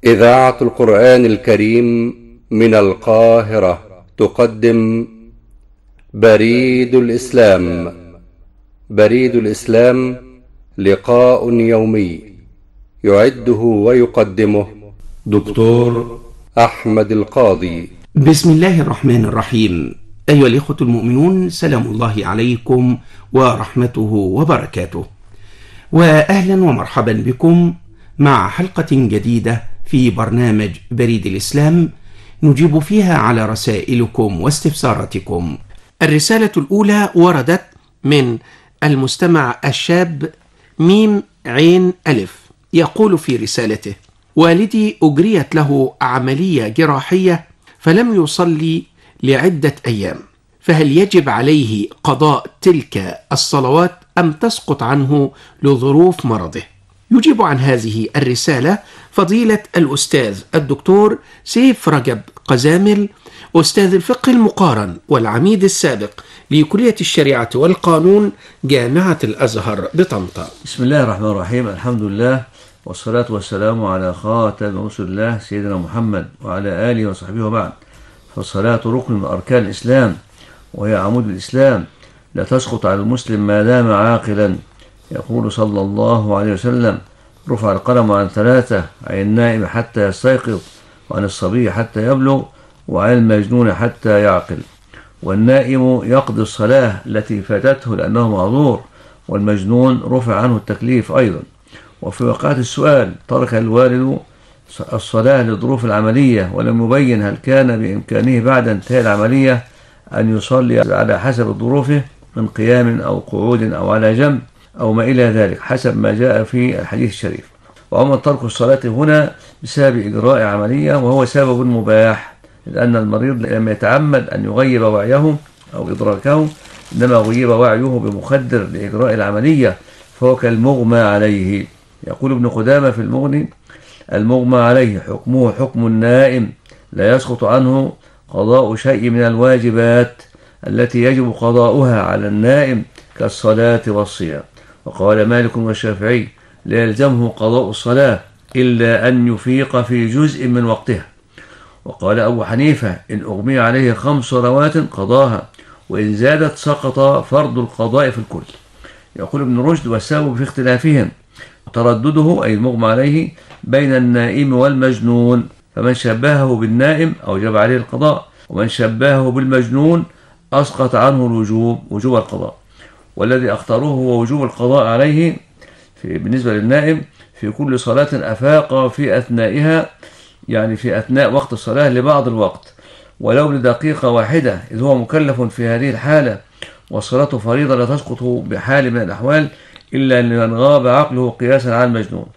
إذاعة القرآن الكريم من القاهرة تقدم بريد الإسلام. بريد الإسلام لقاء يومي يعده ويقدمه دكتور أحمد القاضي. بسم الله الرحمن الرحيم. أيها الإخوة المؤمنون، سلام الله عليكم ورحمته وبركاته، وأهلا ومرحبا بكم مع حلقة جديدة في برنامج بريد الإسلام نجيب فيها على رسائلكم واستفساراتكم. الرسالة الأولى وردت من المستمع الشاب ميم عين ألف، يقول في رسالته: والدي أجريت له عملية جراحية فلم يصلي لعدة أيام، فهل يجب عليه قضاء تلك الصلوات أم تسقط عنه لظروف مرضه؟ يجيب عن هذه الرسالة فضيلة الأستاذ الدكتور سيف رجب قزامل، أستاذ الفقه المقارن والعميد السابق لكلية الشريعة والقانون جامعة الأزهر بطنطا. بسم الله الرحمن الرحيم. الحمد لله والصلاة والسلام على خاتم رسل الله سيدنا محمد وعلى آله وصحبه وبعد. فالصلاة ركن من أركان الإسلام وهي عمود الإسلام، لا تسقط على المسلم ما دام عاقلا. يقول صلى الله عليه وسلم: رفع القلم عن ثلاثة، عن النائم حتى يستيقظ، وعن الصبي حتى يبلغ، وعن المجنون حتى يعقل. والنائم يقضي الصلاة التي فاتته لأنه معذور، والمجنون رفع عنه التكليف أيضا. وفي وقعة السؤال: ترك الوالد الصلاة لظروف العملية ولم يبين هل كان بإمكانه بعد انتهاء العملية أن يصلي على حسب ظروفه من قيام أو قعود أو على جنب أو ما إلى ذلك حسب ما جاء في الحديث الشريف. وأما ترك الصلاة هنا بسبب إجراء عملية وهو سبب مباح، لأن المريض لم يتعمد أن يغيب وعيه أو إدراكه، إنما غيب وعيه بمخدر لإجراء العملية فهو كالمغمى عليه. يقول ابن قدامة في المغني: المغمى عليه حكمه حكم النائم، لا يسقط عنه قضاء شيء من الواجبات التي يجب قضاؤها على النائم كالصلاة والصيام. وقال مالك والشافعي: لا يلزمه قضاء الصلاة إلا أن يفيق في جزء من وقتها. وقال أبو حنيفة: إن أغمي عليه 5 صلوات قضاها، وإن زادت سقط فرض القضاء في الكل. يقول ابن رشد: والسبب في اختلافهم تردده، أي المغمى عليه، بين النائم والمجنون، فمن شبهه بالنائم أوجب عليه القضاء، ومن شبهه بالمجنون أسقط عنه وجوب القضاء. والذي اختاروه هو وجوب القضاء عليه بالنسبة للنائم في كل صلاة أفاق في أثنائها، يعني في أثناء وقت الصلاة لبعض الوقت ولو لدقيقة واحدة، إذ هو مكلف في هذه الحالة، والصلاة فريضة لا تسقط بحال من الأحوال إلا لمن غاب عقله قياسا على المجنون.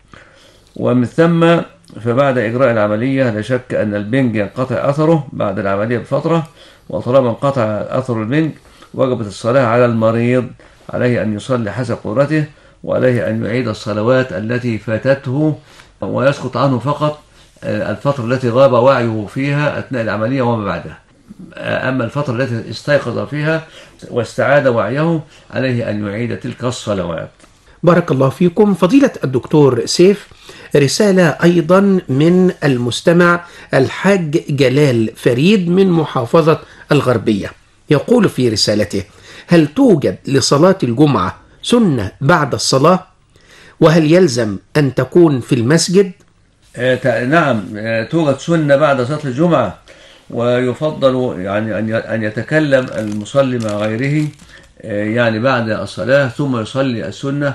ومن ثم فبعد إجراء العملية لا شك أن البنج ينقطع أثره بعد العملية بفترة، وطالما انقطع أثر البنج وجبت الصلاة على المريض، عليه أن يصلي حسب قدرته، وعليه أن يعيد الصلوات التي فاتته، ويسقط عنه فقط الفترة التي غاب وعيه فيها أثناء العملية وما بعدها. أما الفترة التي استيقظ فيها واستعاد وعيه عليه أن يعيد تلك الصلوات. بارك الله فيكم. فضيلة الدكتور سيف، رسالة أيضا من المستمع الحاج جلال فريد من محافظة الغربية، يقول في رسالته: هل توجد لصلاة الجمعة سنة بعد الصلاة؟ وهل يلزم أن تكون في المسجد؟ نعم، توجد سنة بعد صلاة الجمعة، ويفضل يعني أن يتكلم المصلي مع غيره يعني بعد الصلاة، ثم يصلي السنة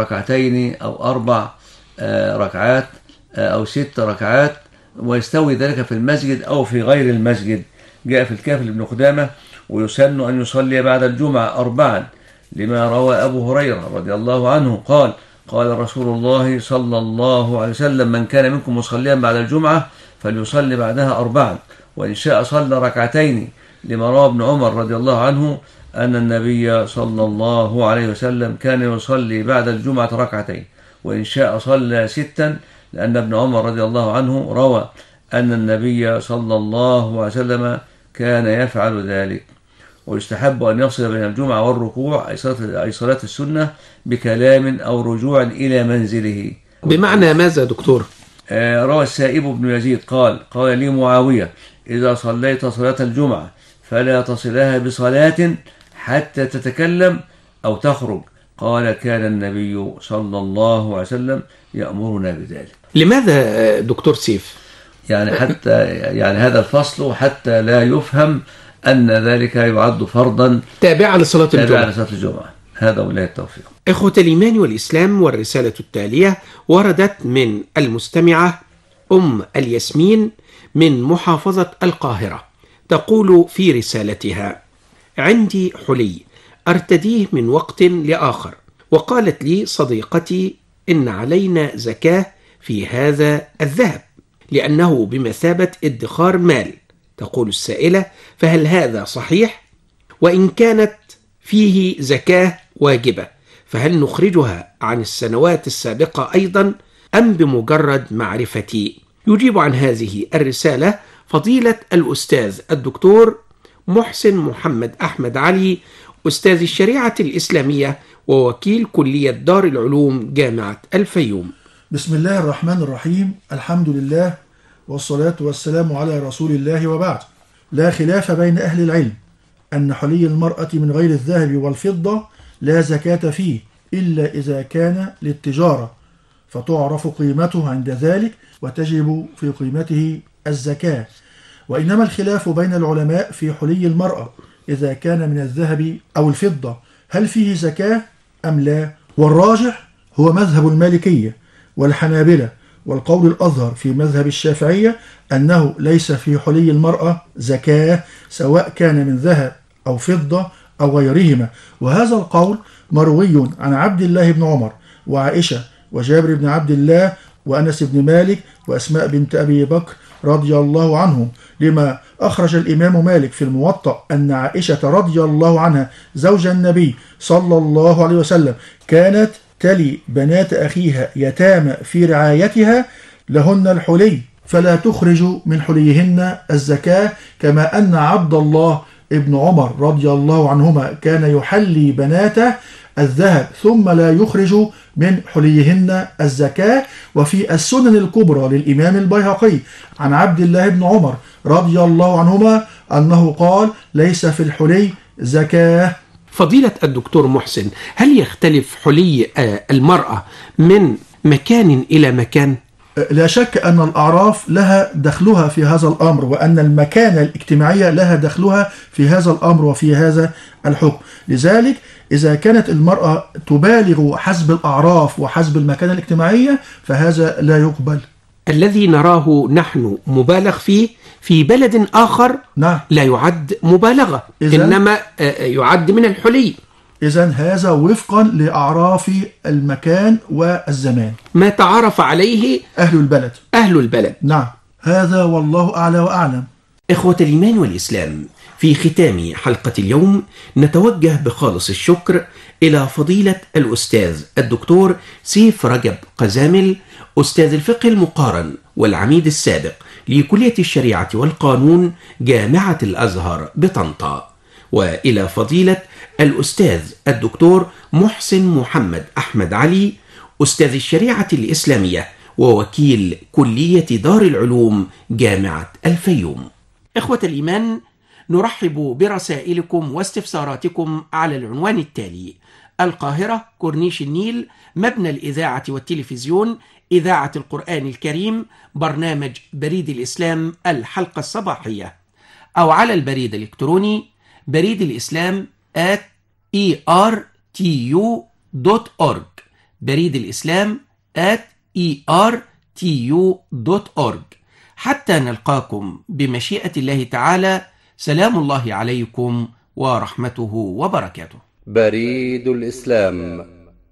2 أو 4 ركعات أو 6 ركعات، ويستوي ذلك في المسجد أو في غير المسجد. جاء في الكافي لابن قدامة: ويسن أن يصلي بعد الجمعة 4، لما روى أبو هريرة رضي الله عنه قال: قال رسول الله صلى الله عليه وسلم: من كان منكم مصليا بعد الجمعة فليصلي بعدها 4، وإن شاء صلى 2، لما روى ابن عمر رضي الله عنه أن النبي صلى الله عليه وسلم كان يصلي بعد الجمعة 2، وإن شاء صلى 6، لأن ابن عمر رضي الله عنه روى أن النبي صلى الله عليه وسلم كان يفعل ذلك. ويستحب أن يفصل بين الجمعة والركوع أي صلاة السنة بكلام أو رجوع إلى منزله. بمعنى ماذا دكتور؟ روى السائب بن يزيد قال لي معاوية: إذا صليت صلاة الجمعة فلا تصلها بصلاة حتى تتكلم أو تخرج. قال: كان النبي صلى الله عليه وسلم يأمرنا بذلك. لماذا دكتور سيف؟ يعني حتى هذا الفصل حتى لا يفهم أن ذلك يعد فرضا تابعا لصلاة الجمعة. هذا ولا التوفيق. إخوة الإيمان والإسلام، والرسالة التالية وردت من المستمعة أم الياسمين من محافظة القاهرة، تقول في رسالتها: عندي حلي أرتديه من وقت لآخر، وقالت لي صديقتي إن علينا زكاة في هذا الذهب لأنه بمثابة ادخار مال. تقول السائلة: فهل هذا صحيح؟ وإن كانت فيه زكاة واجبة فهل نخرجها عن السنوات السابقة أيضا أم بمجرد معرفتي؟ يجيب عن هذه الرسالة فضيلة الأستاذ الدكتور محسن محمد أحمد علي، أستاذ الشريعة الإسلامية ووكيل كلية دار العلوم جامعة الفيوم. بسم الله الرحمن الرحيم. الحمد لله والصلاة والسلام على رسول الله، وبعد. لا خلاف بين أهل العلم أن حلي المرأة من غير الذهب والفضة لا زكاة فيه إلا إذا كان للتجارة، فتعرف قيمته عند ذلك وتجب في قيمته الزكاة. وإنما الخلاف بين العلماء في حلي المرأة إذا كان من الذهب أو الفضة هل فيه زكاة أم لا؟ والراجح هو مذهب المالكية والحنابلة، والقول الأظهر في مذهب الشافعية أنه ليس في حلي المرأة زكاة سواء كان من ذهب أو فضة أو غيرهما. وهذا القول مروي عن عبد الله بن عمر وعائشة وجابر بن عبد الله وأنس بن مالك وأسماء بنت أبي بكر رضي الله عنهم، لما أخرج الإمام مالك في الموطأ أن عائشة رضي الله عنها زوج النبي صلى الله عليه وسلم كانت تلي بنات أخيها يتامى في رعايتها لهن الحلي فلا تخرج من حليهن الزكاة، كما أن عبد الله ابن عمر رضي الله عنهما كان يحلي بناته الذهب ثم لا يخرج من حليهن الزكاة. وفي السنن الكبرى للإمام البيهقي عن عبد الله بن عمر رضي الله عنهما أنه قال: ليس في الحلي زكاة. فضيلة الدكتور محسن، هل يختلف حلي المرأة من مكان إلى مكان؟ لا شك أن الأعراف لها دخلها في هذا الأمر، وأن المكانة الاجتماعية لها دخلها في هذا الأمر وفي هذا الحكم. لذلك إذا كانت المرأة تبالغ حسب الأعراف وحسب المكانة الاجتماعية فهذا لا يقبل. الذي نراه نحن مبالغ فيه في بلد آخر نعم لا يعد مبالغة، إنما يعد من الحلي. إذن هذا وفقا لأعراف المكان والزمان، ما تعرف عليه أهل البلد. نعم، هذا والله أعلى وأعلم. إخوة الإيمان والإسلام، في ختام حلقة اليوم نتوجه بخالص الشكر إلى فضيلة الأستاذ الدكتور سيف رجب قزامل، أستاذ الفقه المقارن والعميد السابق لكلية الشريعة والقانون جامعة الأزهر بطنطا، وإلى فضيلة الأستاذ الدكتور محسن محمد أحمد علي، أستاذ الشريعة الإسلامية ووكيل كلية دار العلوم جامعة الفيوم. إخوة الإيمان، نرحب برسائلكم واستفساراتكم على العنوان التالي: القاهرة، كورنيش النيل، مبنى الإذاعة والتلفزيون، إذاعة القرآن الكريم، برنامج بريد الإسلام الحلقة الصباحية، أو على البريد الإلكتروني بريد الإسلام @ertu.org، بريد الإسلام @ertu.org. حتى نلقاكم بمشيئة الله تعالى، سلام الله عليكم ورحمته وبركاته. بريد الإسلام